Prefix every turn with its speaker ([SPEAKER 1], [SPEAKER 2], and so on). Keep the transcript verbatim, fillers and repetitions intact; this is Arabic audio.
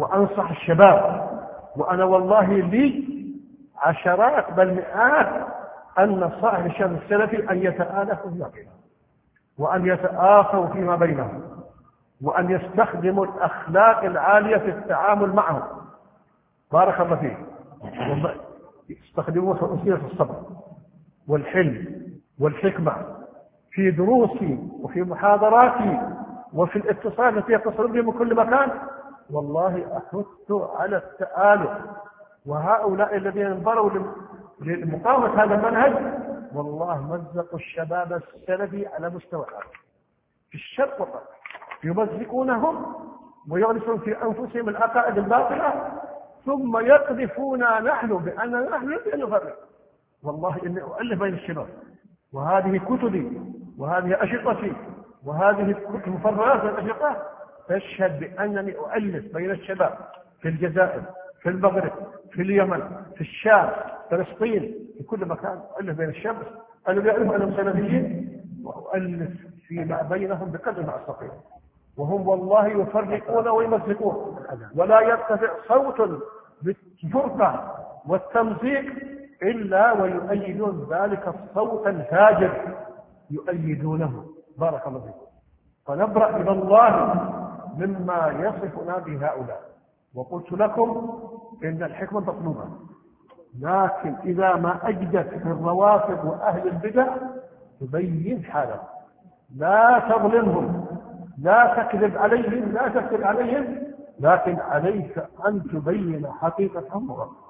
[SPEAKER 1] وأنصح الشباب، وأنا والله لي عشرات بل مئات أن نصائح للشباب السلفي أن يتآلفوا فيما بينهم، وأن يتآخوا فيما بينهم، وأن يستخدموا الأخلاق العالية في التعامل معهم. بارك الله فيك. يستخدموا وسيلة الصبر والحلم والحكمة في دروسي وفي محاضراتي وفي الاتصال التي يتصلون به من كل مكان. والله أحث على التآلف، وهؤلاء الذين انظروا لمقاومة هذا المنهج والله مزقوا الشباب السلفي على مستوى العالم في الشرق والغرب، يمزقونهم ويغرسون في أنفسهم العقائد الباطلة، ثم يقذفونا نحن بأننا نحن لا نفرق. والله إني أؤلف بين الشباب، وهذه كتبي وهذه أشرطتي وهذه المفرغات والأشرطة تشهد بأنني أؤلف بين الشباب في الجزائر، في المغرب، في اليمن، في الشام، فلسطين، في كل مكان أؤلف بين الشباب الذي يعرف أنهم سلفيين، وأؤلف فيما بينهم بقدر ما أستطيع. وهم والله يفرقون ويمزقون، ولا يرتفع صوت بالفرقة والتمزيق إلا ويؤيدون ذلك الصوت الفاجر، يؤيدونه. بارك الله فيكم. فنبرأ إلى الله مما يصفنا به هؤلاء. وقلت لكم إن الحكمة مطلوبة، لكن إذا ما أجدت في الروافض وأهل البدع تبين حالهم، لا تظلمهم، لا تكذب عليهم، لا تكذب عليهم، لكن عليك أن تبين حقيقتهم.